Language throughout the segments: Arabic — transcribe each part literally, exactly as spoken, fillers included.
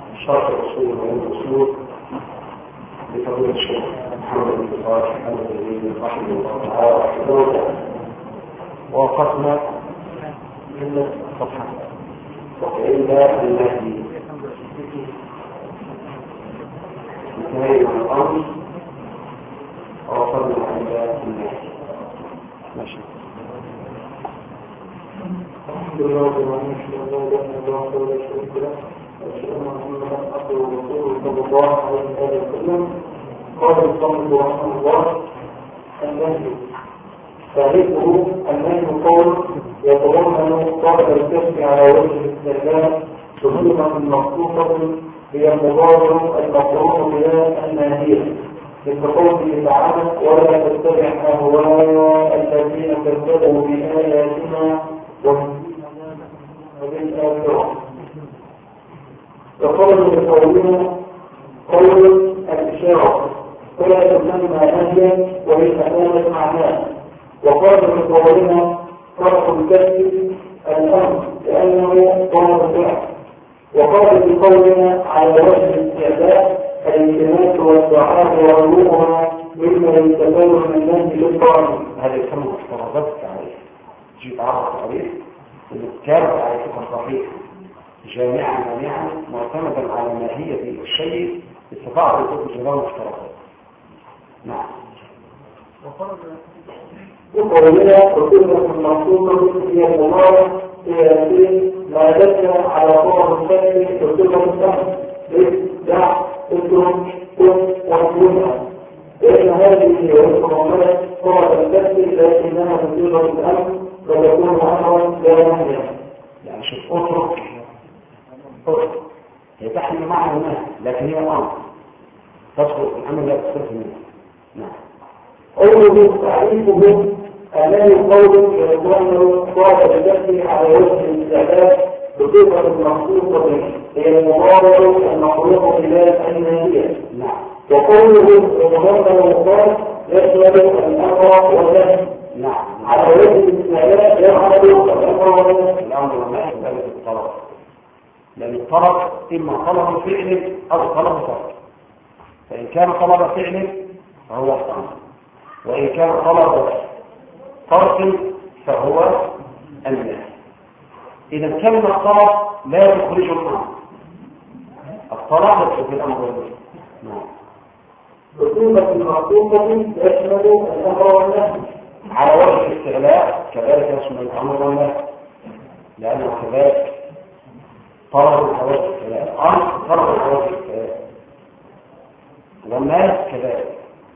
شرح الأصول وعلم الأصول لفضيلة الشيخ محمد بن صالح الوزيري رحمه الله تعالى رحمه الله. ووقفنا من الصفحة وإلا الذي انتهينا من الأمر ووصلنا إلى الناس. ماشي. الحمد لله ونشهد أن لا إله إلا الله وحده لا شريك له وأشهد أن محمدا عبده ورسوله صلى الله عليه وسلم. قال المصنف رحمه الله: النهي تعريفه: النهي قول يتضمن طلب الكشف على وجه الاستعلام بصفة مخصوصة هي المضاد المقرون بها الناهية، مثل قوله تعالى: ولا تتبع أهواء الذين كذبوا بآياتنا وبالآخرة. وقالوا بقولنا قول الإشارة ولا تسمى نهيا وبالأمانة معناه. وقالوا بقولنا طرف الكسب الأمر لأنه طرف الفعل. وقالوا بقولنا على وجه الاستعداد الالتماس والدعاء وعلومها مما يستفاد من النهي للطعام. هذا يسمى افتراضات التعريف. جيب عرض التعريف الكتاب تعريفها صحيح جامعا مانعا معتمدا على ماهية الشيء استطاع ان يكون جميع الافتراضات. نعم. وقولنا وكلمة المقصودة هي المضارع هي ما دل على طرف الشكل وكلمة السهل دع اترك كن وكونها، لأن هذه والمعاملة طرف الشكل لكنها بصيغة الأمر وتكون أمرا لا نهيا. يعني شوف اترك اترك هي تحمل معنى نهي لكن هي أمر تدخل في الأمر لا تصرف منه. نعم. قوله تعريفه الذي قول يتضمن طلب الكشف على وجه الاستعداد بصفة مخصوصة هي المضارع المخلوق بها النهية. نعم. وقوله يتضمن الطلب يشمل الأمر والنهي. نعم. على وجه الاستعداد يعمل الأمر والنهي. الأمر والنهي ذلك الطلب، لأن الطلب إما طلب فعل أو طلب ترك. فإن كان طلب فعل فهو الأمر، وإن كان طلب ترك فهو النهي. إذا كلمة الطلب لا تخرج الأمر، الطلب يدخل في الأمر والنهي. نعم. بصفة مخصوصة يشمل الأمر والنهي على وجه الاستغلاء كذلك يشمل الأمر والنهي، لأنه كذلك طلب على وجه الاستغلاء، أمر طلب على وجه الاستغلاء، والنهي كذلك.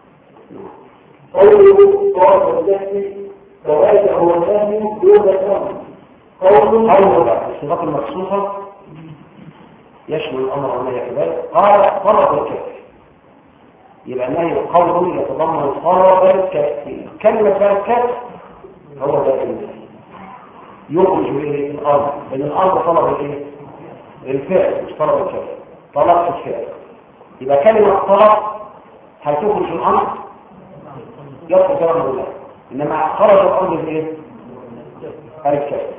قوله طلب الكشف فهذا هو النهي دون الأمر. قوله قوله الصفات المخصوصة يشمل الأمر والنهي كذلك. قال طلب الكشف يبقى النهي قول يتضمن طلب الكشف. كلمة الكشف هو ده النهي يخرج به الأمر، لأن الأمر طلب الايه؟ الفعل مش طلب الكشف، طلب الفعل. يبقى كلمة طلب هتخرج الأمر يدخل في الأمر والنهي، إنما خرج الأمر بالايه؟ الكشف.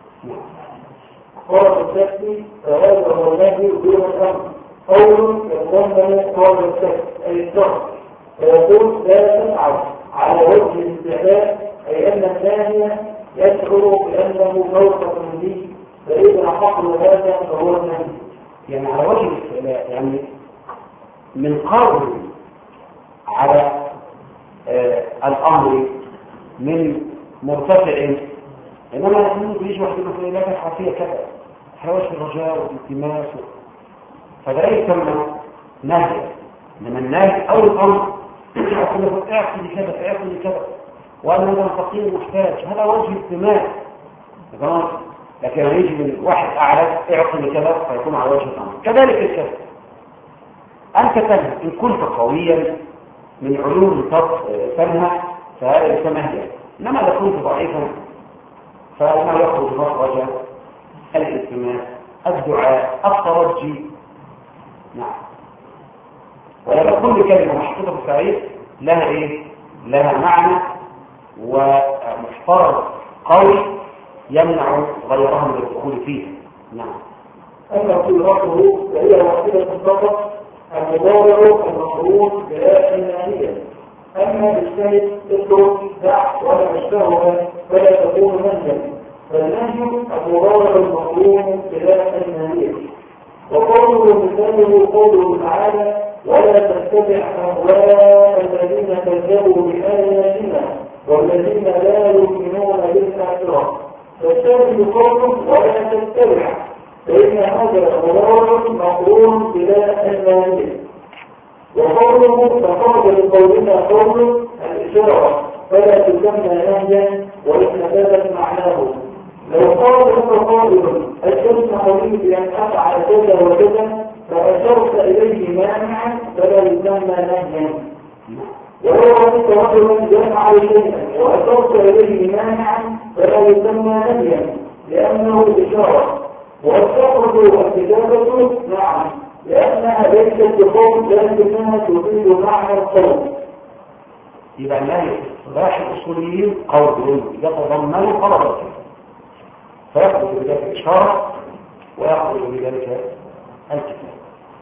خرج الكشف فهذا هو النهي دون الأمر. قول يتضمن طلب الكشف أي الشرط، فيقول لا تفعل على وجه الاستعلاء، أي أن الثاني يشعر بأنه موقف به، فإذا حصل هذا فهو النهي. يعني على وجه الاستعلاء يعني من قول على آه الأمر من مرتفع، إنما يحمل يجي واحد يقول لك الحرفية كذا حواش الرجاء والالتماس، فده يسمى نهي. إنما النهي أو الأمر يقول لك اعطي كذا اعطي كذا وأنا هذا فقير محتاج، هذا وجه التماس تمام. لكن يجي من واحد أعرف اعطي كذا فيكون على وجه الأمر. كذلك الكذا أنت تنهى إن كنت قويا من علوم تنهى فهذا يسمى نهيا، إنما إذا كنت ضعيفا فما يخرج مخرج الالتماس الدعاء الترجي. نعم. ولكن كل كلمة محطوطة في التعريف لها إيه؟ لها معنى ومحترم قوي يمنع غيرها من الدخول فيه. نعم. أما صيغته فهي واحدة فقط، المضارع المفروض بلا الناهية. أما الشيء اترك دع ولا أشبهها فلا تكون منهجا، فالنهي المضارع المفروض بلا الناهية. وقوله مثاله قوله تعالى ولا تتبع أهواء الذين كذبوا بآياتنا والذين لا يؤمنون بالآخرة، فالشاهد قوله ولا تتبع، فإن هذا مضارع مقرون بلا الناهية. وقوله فقال لقولنا قوله الإشارة فلا تسمى نهجا وإن ثبت معناه. لو قال لك قائل أشرت قولي بأن أفعل كذا وكذا فأشرت إليه مانعا فلا يسمى نهجا. ولو رأيت رجلا يفعل شيئا وأشرت إليه مانعا فلا يسمى نهجا لأنه إشارة. والشرط والكتابة نعم لأنها ليست بقول لكنها تفيد معنى القول. يبقى النهي اصطلاح الاصوليين قول يتضمن طلب فيأخذ بذلك الإشارة ويأخذ بذلك الكتاب.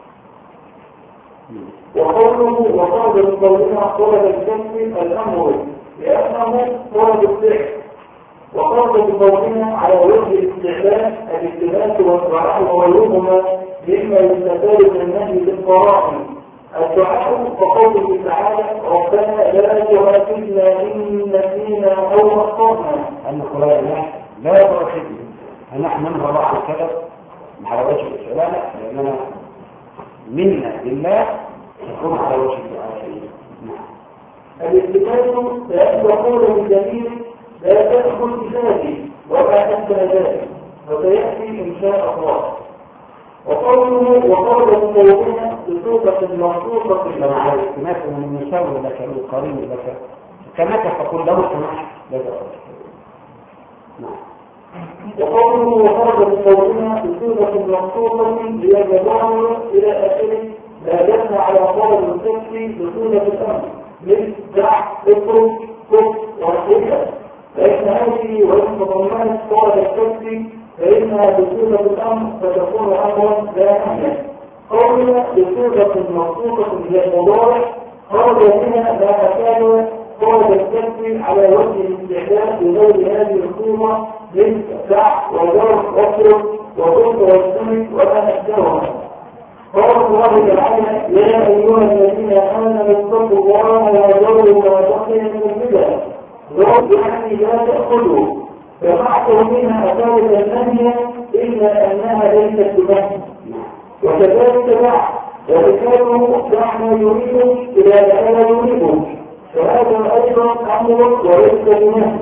وقوله وقال قولنا طلب الكسب الأمر لأنه طلب الفعل. وقال قولنا على وجه الاستعلام الاجتهاد والدعاء وغيرهما مما يستفاد من النهي بالقرائن. الدعاء وقوله تعالى ربنا لا تؤاخذنا إن نسينا أو أخطأنا. أن قرائن لا تؤاخذنا نحن ننهى بعض الكذب على وجه الاستعلام لأننا منا لله تكون على وجه الدعاء. الاستفاد لأن يقول بالدليل لا تأخذ بذاته ولا أنت ذلك وسيأتي إن شاء الله. وقوله وقال قولنا بصوبة منصوصة لما على الاستماس من المساوي لك القرين لك كما تقول له سمح لا تأخذ. نعم. وقوله وقال قولنا بصوبة منصوصة ليجبره إلى آخره لا دلنا على طلب الكفر بصوبة الأمر من دع اترك كف وحيدة، فإن هذه وإن تضمنت طلب الكفر فإنها بصوبة الأمر فتكون أمرا لا نهيا. قولنا بصوبة منصوصة للمضارع خرج منها ما أكاد طلب الكفر على وجه الاستعداد بغير هذه الصورة من دع وجر واترك وضد والسمك وما أشبهها. قال الله تعالى يا أيها الذين آمنوا اتقوا الله وذروا ما بقي من الربا ذروا يعني لا تأخذوا، فبعض منها أفادت النهي إلا أنها ليست بنهي. وكذلك دع وذكره دع ما يريد إذا لا يريد، فهذا أيضا أمر وليس بنهي.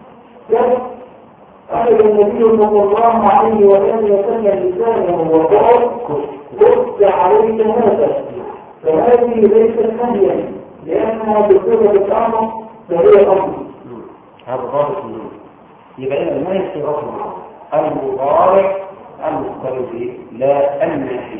أخذ النبي صلى الله عليه وسلم لسانه وقال قلت عليك هذا، فهذه ليست نهيا لأنها بصفة الأمر فهي أمر. هذا ضابط منه. يبقى إذا ما يصير المضارع المختلف به لا النهي.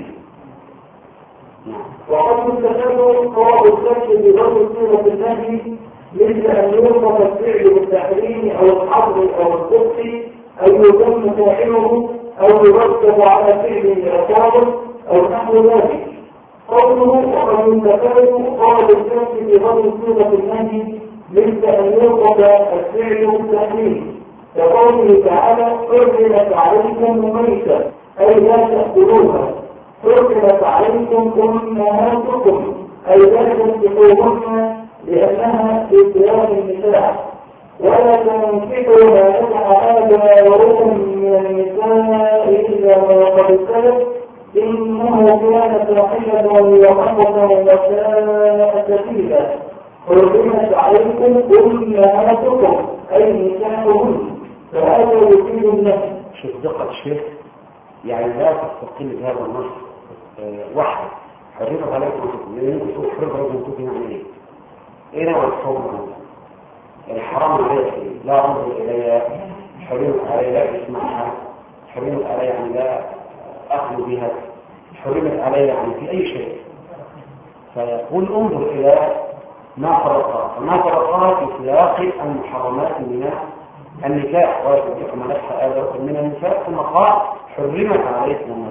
وقد استفادوا طلب الكسر بغير صيغة النهي مثل أن يوصف الفعل بالتحريم أو الحظر أو الكفر أو يتم فاعله أو يرتب على فعل العقاب أو نحو ذلك. قوله وقد استفادوا طلب الكسر بغير صيغة النهي مثل أن يوصف الفعل بالتحريم كقوله تعالى حرمت عليكم ميتة أي لا تأكلوها، حرمت عليكم أمهاتكم أي لا تنكحوهن لأنها في سياق النساء، ولا تنكحوا ما نكح آباؤكم من النساء إلا ما قد سلف إنه كان فاحشة ومقتا وساء سبيلا. حرمت عليكم أمهاتكم أي نساؤهن، فهذا يفيد النفس. شوف دقة الشيخ، يعني لا تستقل بهذا النص وحده. حرمت عليكم لأن يقول حرمت عليكم تكون عن إيه؟ إيه نوع الحكم؟ الحرام عليك لا أنظر إليها، حرمت علي لا أسمعها، حرمت علي يعني لا أخذ بها، حرمت علي يعني في أي شيء. فيقول انظر إلى ما فرقها، فما فرقها في سياق المحرمات من النكاح ويستطيع ملكها آذر من النساء، ثم قال حرمت عليكم المسؤول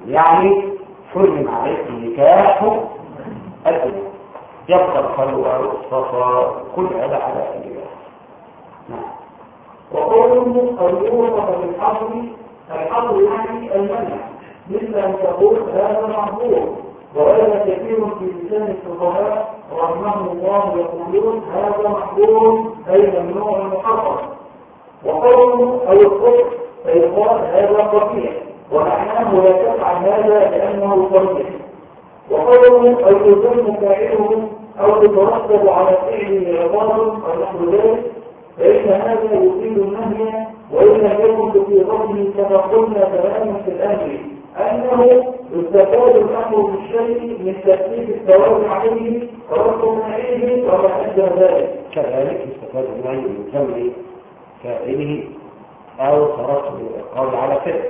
يعني حرم عليك نكاح الأولى، يبقى الخلوة والصفا كل هذا على الإله. نعم. وقوله قد يوصف بالحظر، الحظر يعني المنع، مثل أن تقول هذا محظور، وهذا كثير في لسان الفقهاء رحمهم الله يقولون هذا محظور أي ممنوع محرم. وقوله أو الكفر فيقال هذا قبيح، ومعناه لا تفعل هذا لأنه قبيح. وقوله أو يظن فاعله أو يترتب على فعله عقاب أو نحو ذلك، فإن هذا يفيد النهي، وإن لم يكن في ظنه كما قلنا تماما في الأمر أنه يستفاد الأمر بالشيء من تكليف الثواب عليه ورد نهيه وما أدى ذلك. كذلك يستفاد النهي من ذم فاعله أو ترتب القول على فعله.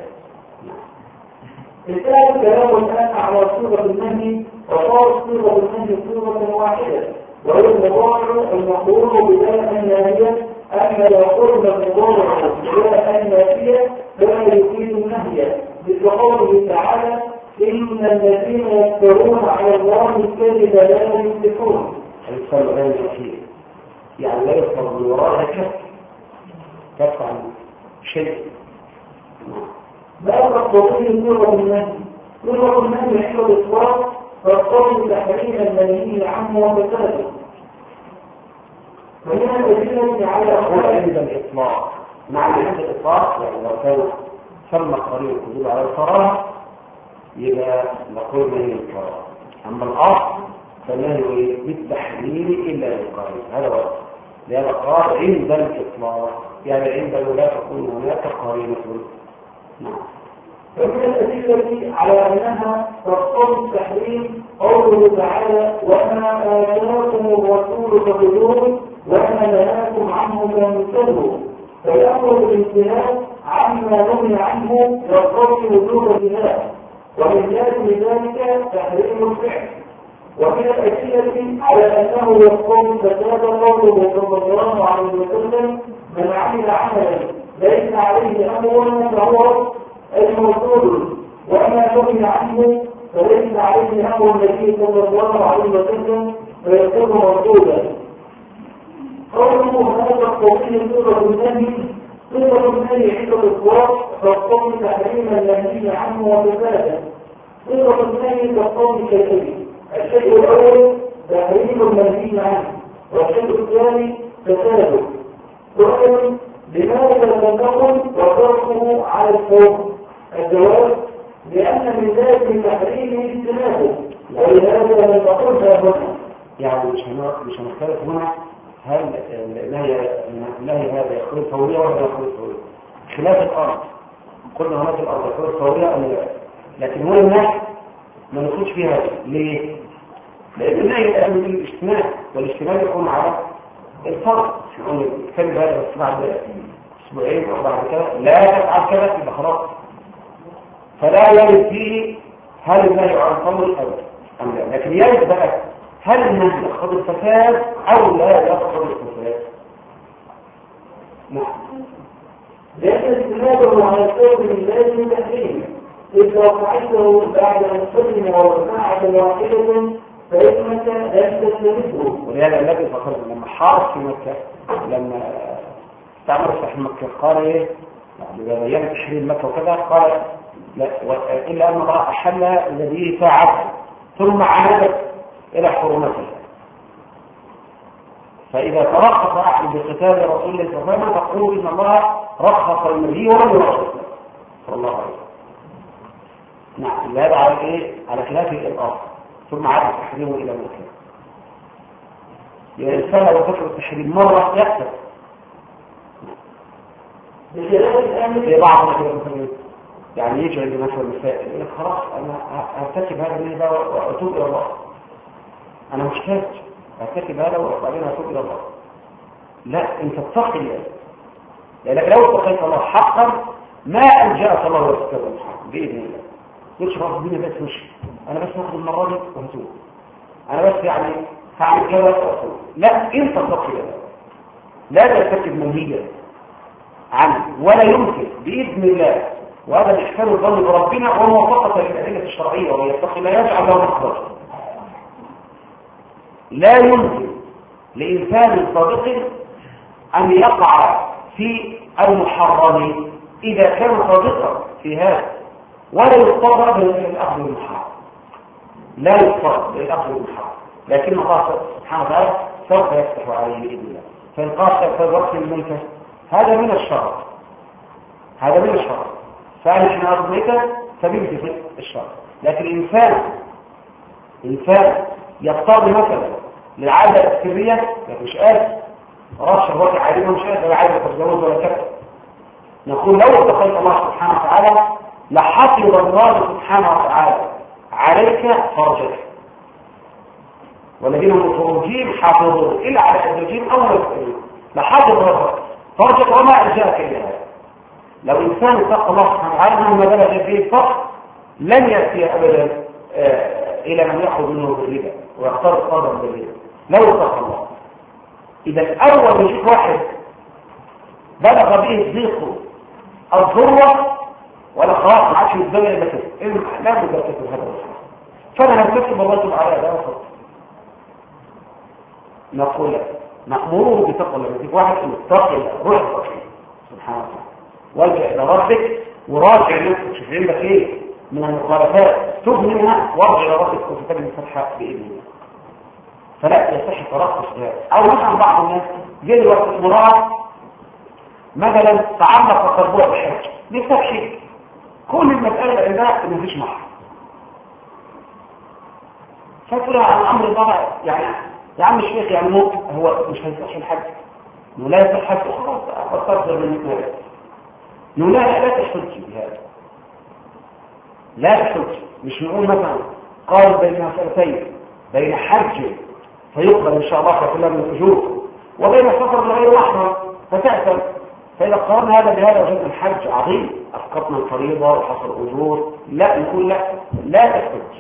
مثال كلام الآن على صيغة النهي، وصار صيغة النهي صيغة واحدة، وهي المضارع المقول بداية الناهية، أما لو قلنا المضارع بداية النافية فلا يفيد النهي، مثل قوله تعالى إن الذين يفترون على الله الكذب لا يفلحون. الإنسان غير الأخير يعني لا يفضل من وراءها كف كف عن شيء. لا تقتضيه صيغة النهي. صيغة النهي عند الإطلاق تقتضي تحريم المنهي عنه وفساده. ومن الأدلة على هو عند الإطلاق، معنى عند الإطلاق يعني لو كان ثم قريب تدل على الكراهة يبقى نقول نهي الكراهة، أما الأصل فالنهي بالتحريم إلا للقريب، هذا هو. لأن القرار عند الإطلاق يعني عندما لا تكون هناك قرينة. نعم. ومن الأدلة على أنها تقتضي التحريم قوله تعالى وما آتاكم الرسول فخذوه وما نهاكم عنه فانتهوا، فيأمر بالامتناع عما نهي عنه يقتضي وجوب الجهاد، ومن لازم ذلك تحريم الفعل. ومن الأدلة على أنه يقتضي فساد قوله صلى الله عليه وسلم من عمل عملا ليس عليه أمرنا فهو الموصول، وما نهي عنه فليس عليه امر النبي صلى الله عليه وسلم فيكون موصولا. قوله هذا القضيه صيغه النهي، صيغه النهي عند الاطلاق تقتضي تحريم المنهي عنه وفساده. صيغه النهي تقتضي شيئين، الشيء الاول تحريم المنهي عنه، والشيء الثاني فساده. سؤال لماذا لم نقل وتركه على الفور؟ الجواب لأن من ذلك تحريمه اجتنابه، ولهذا لم نقلها هنا. يعني مش مش هنختلف هنا هل النهي هذا يقول فورية ولا يقول فورية، خلاف الأرض. قلنا هناك الأرض يقول فورية أم لا، لكن هنا النهي ما نقولش فيها. ليه؟ لأن النهي يقول الاجتناب، والاجتناب يكون على الفرض. نقول نتكلم هذا بس بعد اسبوعين او بعد كده لا تفعل كذا يبقى خلاص، فلا يرد فيه هل النهي عن الفضل ام لا، لكن يرد بقى هل النهي يقتضي الفساد او لا يقتضي الفساد. نعم. لأن اجتنابه على الفور من لازم تحريمه، إذ لو فعلته بعد أن تسلم وساعة واحدة فإنك لن تجتنبه. ولهذا النبي صلى الله عليه وسلم لما حارب في مكة، لما استعمر صاحب مكة قال ايه؟ يعني بيان تحريم مكة وكذا، قال لا إلا أن الله أحل الذي ساعته ثم عادت إلى حرمته. فإذا ترخص أحد بقتال رسول الله صلى الله عليه وسلم تقول إن الله رخص النبي ولم يرخص صلى الله عليه وسلم. نعم. هذا على ايه؟ على خلاف الأرض، ثم عاد تحريمه إلى مكة. يعني الإنسان لو فكر التحريم مرة يحسب في بعض مثلا يعني يجي عند مثلا مسائل يقول لك خلاص انا هرتكب هذا النهي ده واتوب الى الله، انا مش كافر هرتكب هذا وبعدين اتوب الى الله. لا، انت اتقي الله، لانك لو اتقيت الله حقا ما انجاك الله وتكبر الحق باذن الله. تقولش خلاص الدنيا بس مش انا بس هاخد المره دي وهتوب، انا بس يعني هعمل كذا واتوب. لا، انت اتقي الله، لا ترتكب منهيا عنه، ولا يمكن بإذن الله وهذا إحسان الظن بربنا وموافقة للأدلة الشرعية، ويتقي لا يجعل له مخرج. لا يمكن لإنسان صادق أن يقع في المحرم إذا كان صادقا في هذا، ولا يضطر للأخذ بالمحرم، لا يضطر للأخذ بالمحرم، لكن الله سبحانه وتعالى سوف يفتح عليه بإذن الله. فإن قاتل في وقت الميتة هذا من الشرع، هذا من الشرع، فنحن أرض ميتة سبيل في الشرع. لكن الإنسان إنسان يضطر مثلا للعادة السرية، لكن مش قادر رش الوقت عادي مش قادر لا عادة تتجوز ولا كذا، نقول لو اتقيت الله سبحانه وتعالى لحفظ الله سبحانه وتعالى عليك فرجك، والذين هم لفروجهم حافظون إلا على أزواجهم أو ما يفعلون، لحفظ الله فرجك وما ألجأك إلى هذا. لو إنسان اتقى الله سبحانه وتعالى مهما بلغ به الفقر لن يأتي أبدا آه إلى من يأخذ منه بالربا ويختار الصادق بالربا لو اتقى الله. إذا أول ما يشوف واحد بلغ به الضيق الضرة ولا خلاص ما عادش الدنيا الا كده، لا بد تكتب هذا الشيء، فانا هنكتب الرجل على هذا فقط. نقول نأمره بتقوى الله، يجيب واحد متقي روح التقوى سبحانه وتعالى، والجأ الى ربك وراجع نفسك، شوف عندك ايه من المخالفات تب منها وارجع الى ربك وتتبع الفتحه باذن الله. فلا يصح ترخص هذا. او مثلا بعض الناس جه الوقت المراه مثلا تعلق قلبها بالحج للتبشير، كل المسألة عندها ما فيش محر، فاكرة عن الأمر الضبع يعني يا عم الشيخ يعني ممكن هو مش هيصح الحج، انه لا يصح الحج خلاص أتصدر من المسألة، انه لا لا تحج بهذا، لا تحج. مش نقول مثلا قال بين مسألتين، بين حج فيقبل إن شاء الله كلها من الأجور، وبين سفر لغير محرم فتأثم. فإذا قارنا هذا بهذا وجدنا الحج عظيم، أسقطنا الفريضة وحصل أجور، لا نقول لا لا تحج،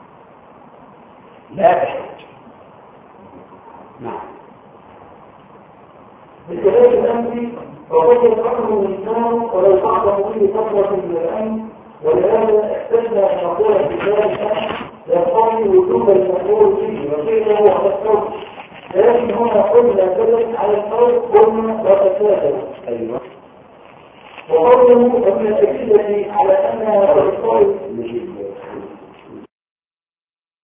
لا تحج. نعم. بالكلام الأنفي وقد يفعله الإنسان ولو تعظم كل فترة من الأمن، ولهذا احتجنا أن نقول في ذلك يقتضي وجوب المقول فيه وفعله على الصوت، لكن هنا قلنا بدل على الصوت قلنا وتساهل. أيوه. وقوله ومن الأدلة على أنها على الصوت